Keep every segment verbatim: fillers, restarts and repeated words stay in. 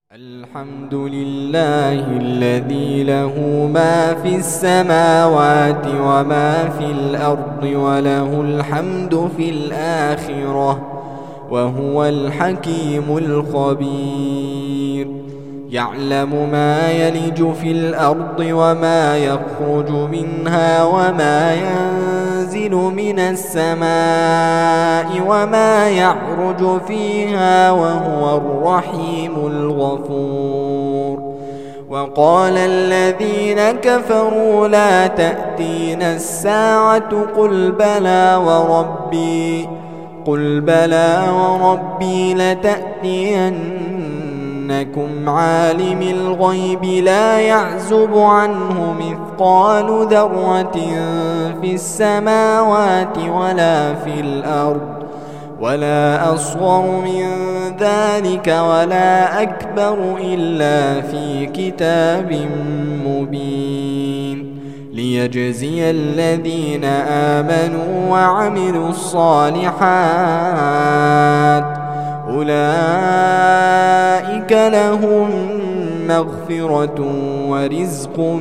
الحمد لله الذي له ما في السماوات وما في الأرض وله الحمد في الآخرة وهو الحكيم الخبير. يعلم ما يلج في الأرض وما يخرج منها وما ينزل من السماء وما يعرج فيها وهو الرحيم الغفور. وقال الذين كفروا لا تأتينا الساعة قل بلى وربي قل بلى وربي لتأتينكم عالم الغيب لا يعزب عنه مثقال ذرة في السماوات ولا في الأرض ولا أصغر من ذلك ولا أكبر إلا في كتاب مبين ليجزي الذين آمنوا وعملوا الصالحات أولئك لهم مغفرة ورزق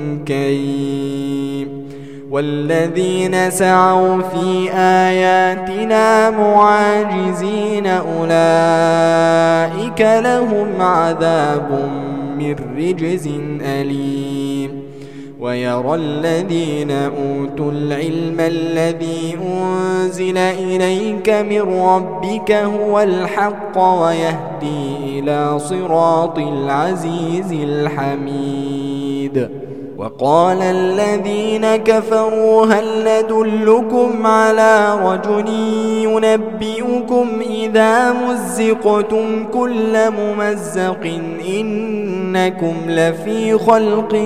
كريم. والذين سعوا في آياتنا معاجزين أولئك لهم عذاب من رجز أليم. ويرى الذين أوتوا العلم الذي أنزل إليك من ربك هو الحق ويهدي إلى صراط العزيز الحميد. وقال الذين كفروا هل ندلكم على رجل ينبئكم إذا مزقتم كل ممزق إنكم لفي خلق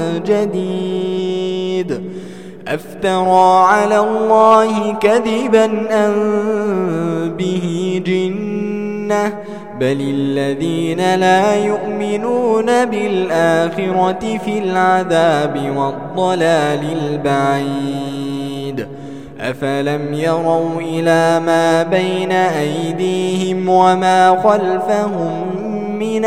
جديد أفترى على الله كذبا أم به جنة بل الذين لا يؤمنون بالآخرة في العذاب والضلال البعيد. أفلم يروا إلى ما بين أيديهم وما خلفهم من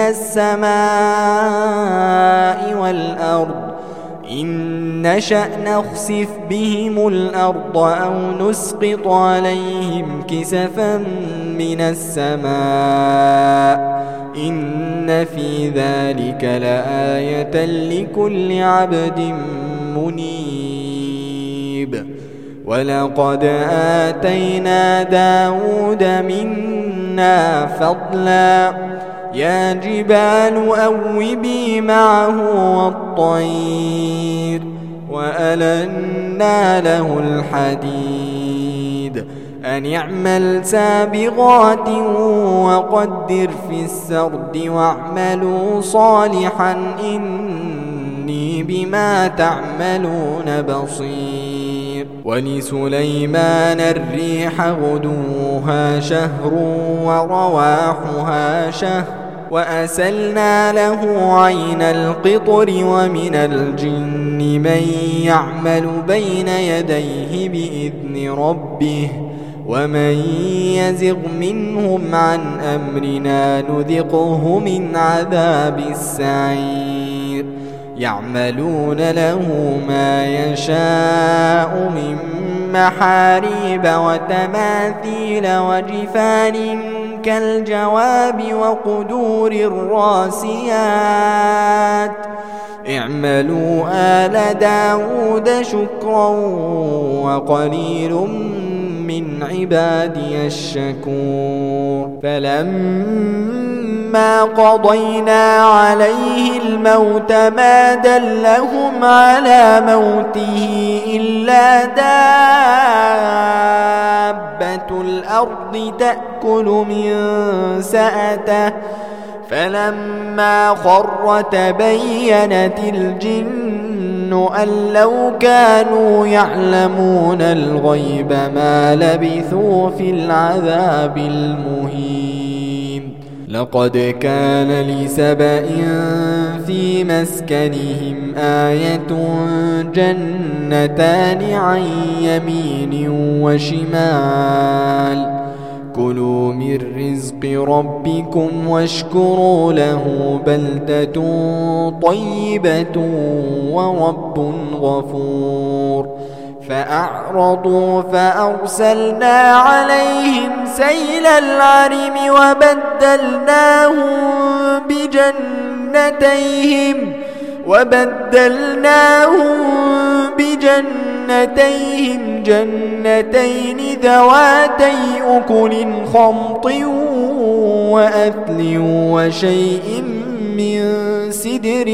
السماء والأرض إن نشأ نخسف بهم الأرض أو نسقط عليهم كسفا من السماء إن في ذلك لآية لكل عبد منيب. ولقد آتينا داود منا فضلا يا جبال أوبي معه والطير وألنا له الحديد أن اعمل سابغات وقدر في السرد واعملوا صالحا إني بما تعملون بصير. ولسليمان الريح غدوها شهر ورواحها شهر وأسلنا له عين القطر ومن الجن من يعمل بين يديه بإذن ربه ومن يزغ منهم عن أمرنا نذقه من عذاب السعير. يعملون له ما يشاء من محاريب وتماثيل وجفان كالجواب وقدور الراسيات اعملوا آل داود شكرا وقليل من عبادي الشكور. فلما قضينا عليه الموت ما دلهم على موته إلا دابة الأرض تأكل من سأته فلما خر تبينت الجن أن لو كانوا يعلمون الغيب ما لبثوا في العذاب المهين. لقد كان لسبإ في مسكنهم آية جنتان عن يمين وشمال كلوا من رزق ربكم واشكروا له بلدة طيبة ورب غفور فأعرضوا فأرسلنا عليهم سيل العرم وبدلناهم بجنتيهم وبدلناهم بجنتيهم جنتين ذواتي أكل خمط وأثل وشيء من سدر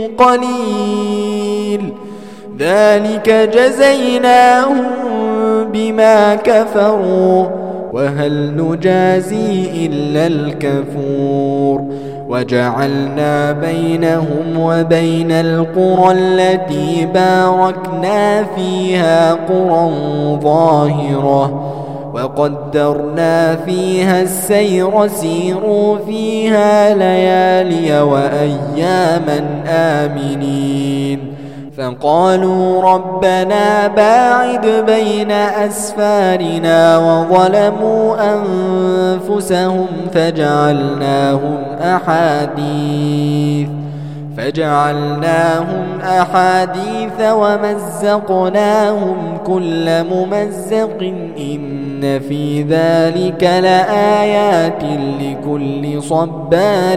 قليل ذلك جزيناهم بما كفروا وهل نجازي إلا الكفور وجعلنا بينهم وبين القرى التي باركنا فيها قرى ظاهرة وقدرنا فيها السير سيروا فيها ليالي وأياما آمنين فقالوا ربنا باعد بين أسفارنا وظلموا أنفسهم فجعلناهم أحاديث فجعلناهم أحاديث ومزقناهم كل ممزق إن في ذلك لآيات لكل صبار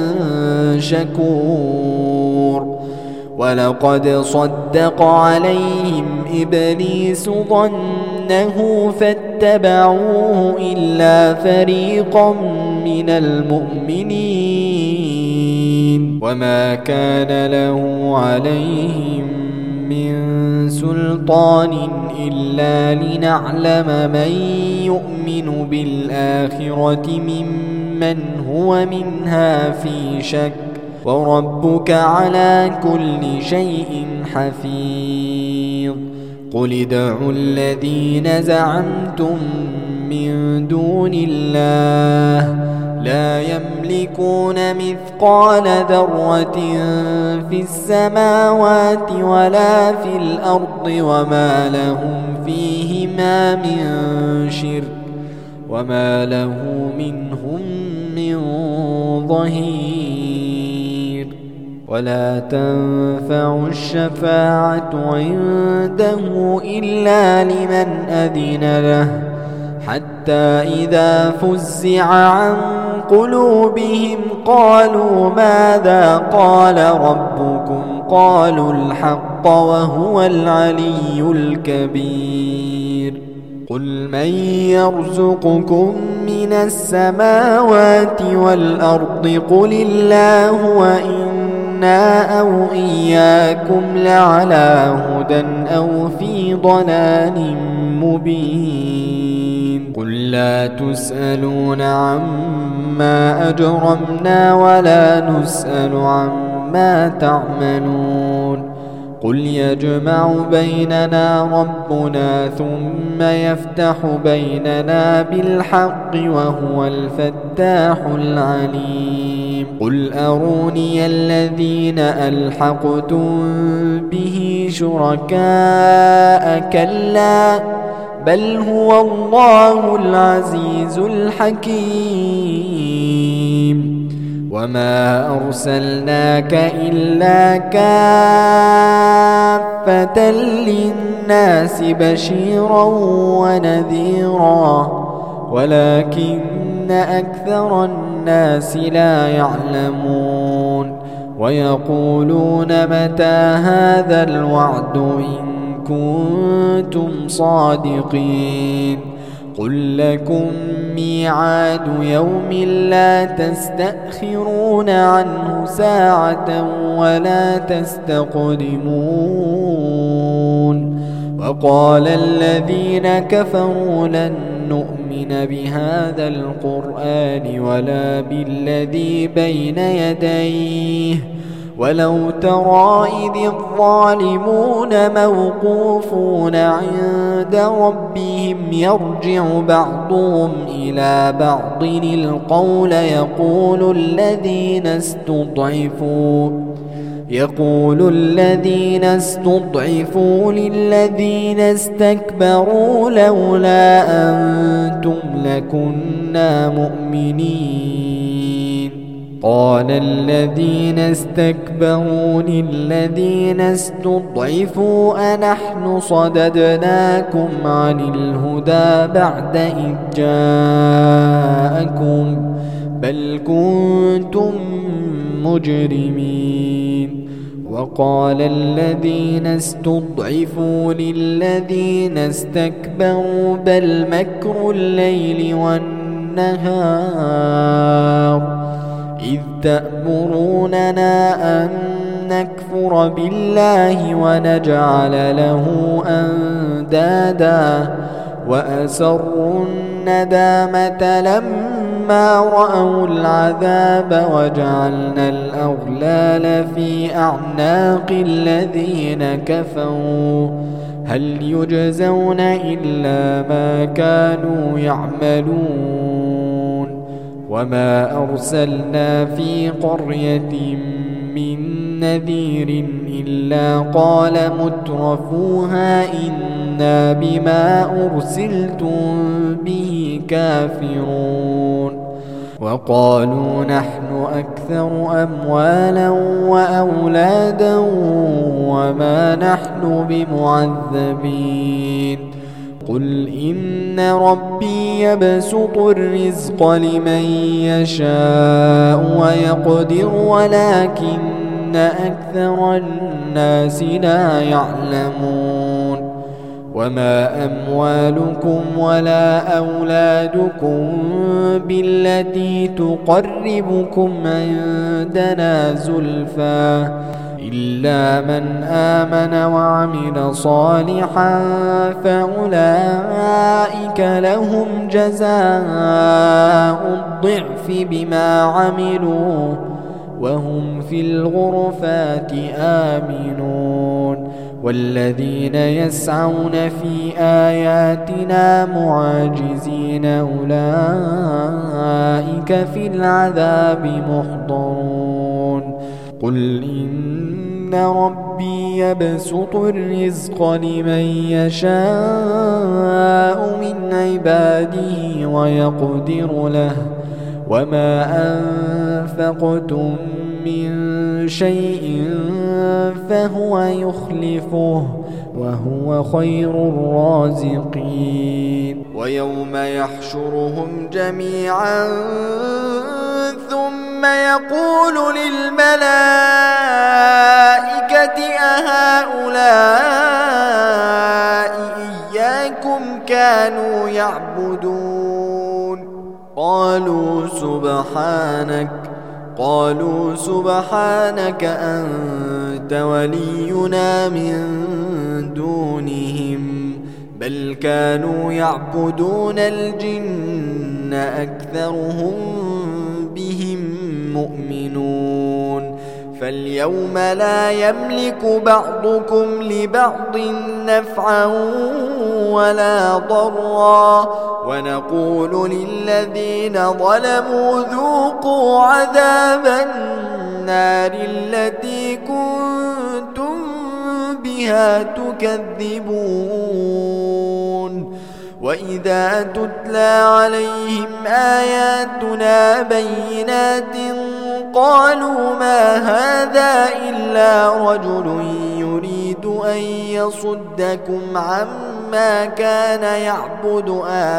شكور ولقد صدق عليهم إبليس ظنه فاتبعوه إلا فريقا من المؤمنين وما كان له عليهم من سلطان إلا لنعلم من يؤمن بالآخرة ممن هو منها في شك وربك على كل شيء حفيظ قل ادعوا الذين زعمتم من دون الله لا يملكون مثقال ذرة في السماوات ولا في الأرض وما لهم فيهما من شرك وما له منهم من ظهير ولا تنفع الشفاعة عنده إلا لمن أذن له حتى إذا فزع عن قلوبهم قالوا ماذا قال ربكم قالوا الحق وهو العلي الكبير قل من يرزقكم من السماوات والأرض قل الله وإنا أو إياكم لعلى هدى أو في ضلال مبين قل لا تسألون عما أجرمنا ولا نسأل عما تعملون قل يجمع بيننا ربنا ثم يفتح بيننا بالحق وهو الفتاح العليم قل أروني الذين ألحقتم به شركاء كلا بل هو الله العزيز الحكيم وما أرسلناك إلا كافة للناس بشيرا ونذيرا ولكن أكثر الناس لا يعلمون ويقولون متى هذا الوعد إن كنتم صادقين قل لكم ميعاد يوم لا تستأخرون عنه ساعة ولا تستقدمون وقال الذين كفروا لن نؤمن بهذا القرآن ولا بالذي بين يديه ولو ترى إذ الظالمون موقوفون عند ربهم يرجع بعضهم إلى بعض القول يقول الذين استضعفوا يقول الذين استضعفوا للذين استكبروا لولا أنتم لكنا مؤمنين قال الذين استكبروا للذين استضعفوا أنحن صددناكم عن الهدى بعد إذ جاءكم بل كنتم مجرمين وقال الذين استضعفوا للذين استكبروا بل مكر الليل والنهار إذ تأمروننا أن نكفر بالله ونجعل له أندادا وأسروا الندامة لما رأوا العذاب وجعلنا الأغلال في أعناق الذين كفروا هل يجزون إلا ما كانوا يعملون وما أرسلنا في قرية من نذير إلا قال مترفوها إنا بما أرسلتم به كافرون وقالوا نحن أكثر أموالا وأولادا وما نحن بمعذبين قل إن ربي يبسط الرزق لمن يشاء ويقدر ولكن أكثر الناس لا يعلمون وما أموالكم ولا أولادكم بالتي تقربكم عندنا زلفى إلا من آمن وعمل صالحا فأولئك لهم جزاء الضعف بما عملوا وهم في الغرفات آمنون والذين يسعون في آياتنا معاجزين أولئك في العذاب محضرون قل إن ربي يبسط الرزق لمن يشاء من عباده ويقدر له وما أنفقتم من شيء فهو يخلفه وهو خير الرازقين ويوم يحشرهم جميعا ثم يقول للملائكة أهؤلاء إياكم كانوا يعبدون قالوا سبحانك قالوا سبحانك أنت ولينا من دونهم بل كانوا يعبدون الجن أكثرهم بهم مؤمنون فاليوم لا يملك بعضكم لبعض نفعا ولا ضرا ونقول للذين ظلموا ذوقوا عذاب النار التي كنتم بها تكذبون وإذا تتلى عليهم آياتنا بينات قالوا ما هذا إلا رجل يريد أن يصدكم عما كان يعبد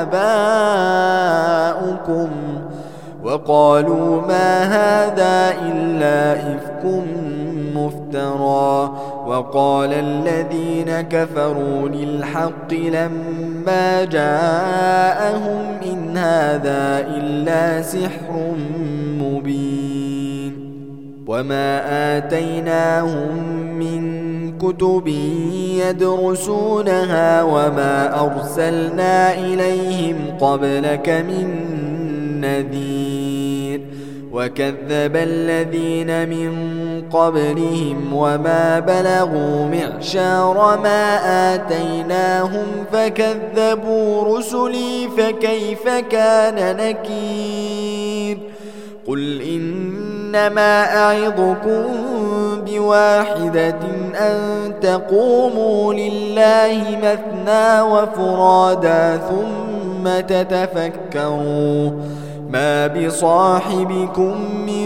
آباؤكم وقالوا ما هذا إلا إفك مفترى وقال الذين كفروا للحق لما جاءهم إن هذا إلا سحر مبين وما آتيناهم من كتب يدرسونها وما أرسلنا إليهم قبلك من نذير وكذب الذين من قبلهم وما بلغوا معشار ما آتيناهم فكذبوا رسلي فكيف كان نكير قل إنما أعظكم واحدة أن تقوموا لله مثنى وفرادا ثم تتفكروا ما بصاحبكم من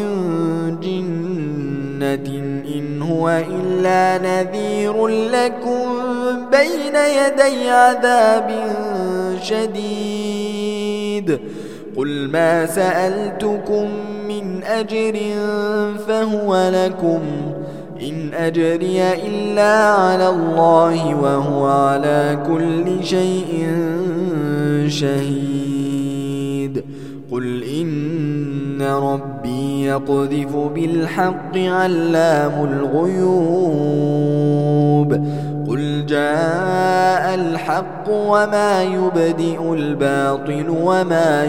جنة إن هو إلا نذير لكم بين يدي عذاب شديد قل ما سألتكم من أجر فهو لكم إن أجري إلا على الله وهو على كل شيء شهيد قل إن ربي يقذف بالحق علام الغيوب قل جاء الحق وما يبدئ الباطل وما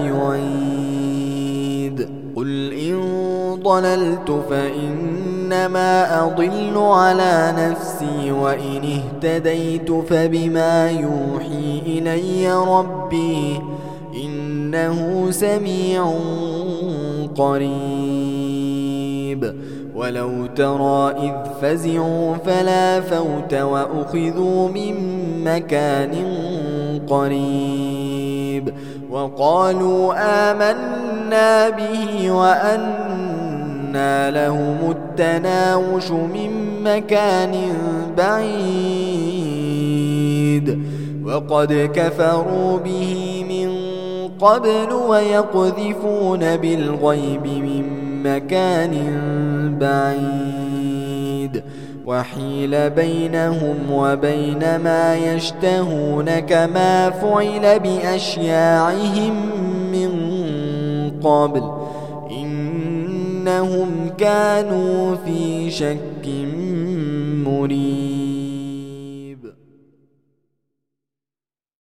يعيد قل إن ضللت فإنما أضل على نفسي وإن اهتديت فبما يوحي إلي ربي إنه سميع قريب ولو ترى إذ فزعوا فلا فوت وأخذوا من مكان قريب وقالوا آمنا به وأنى لهم التناوش من مكان بعيد وقد كفروا به من قبل ويقذفون بالغيب من مكان بعيد وحيل بينهم وبين ما يشتهون كما فعل بأشياعهم من قبل إنهم كانوا في شك مريب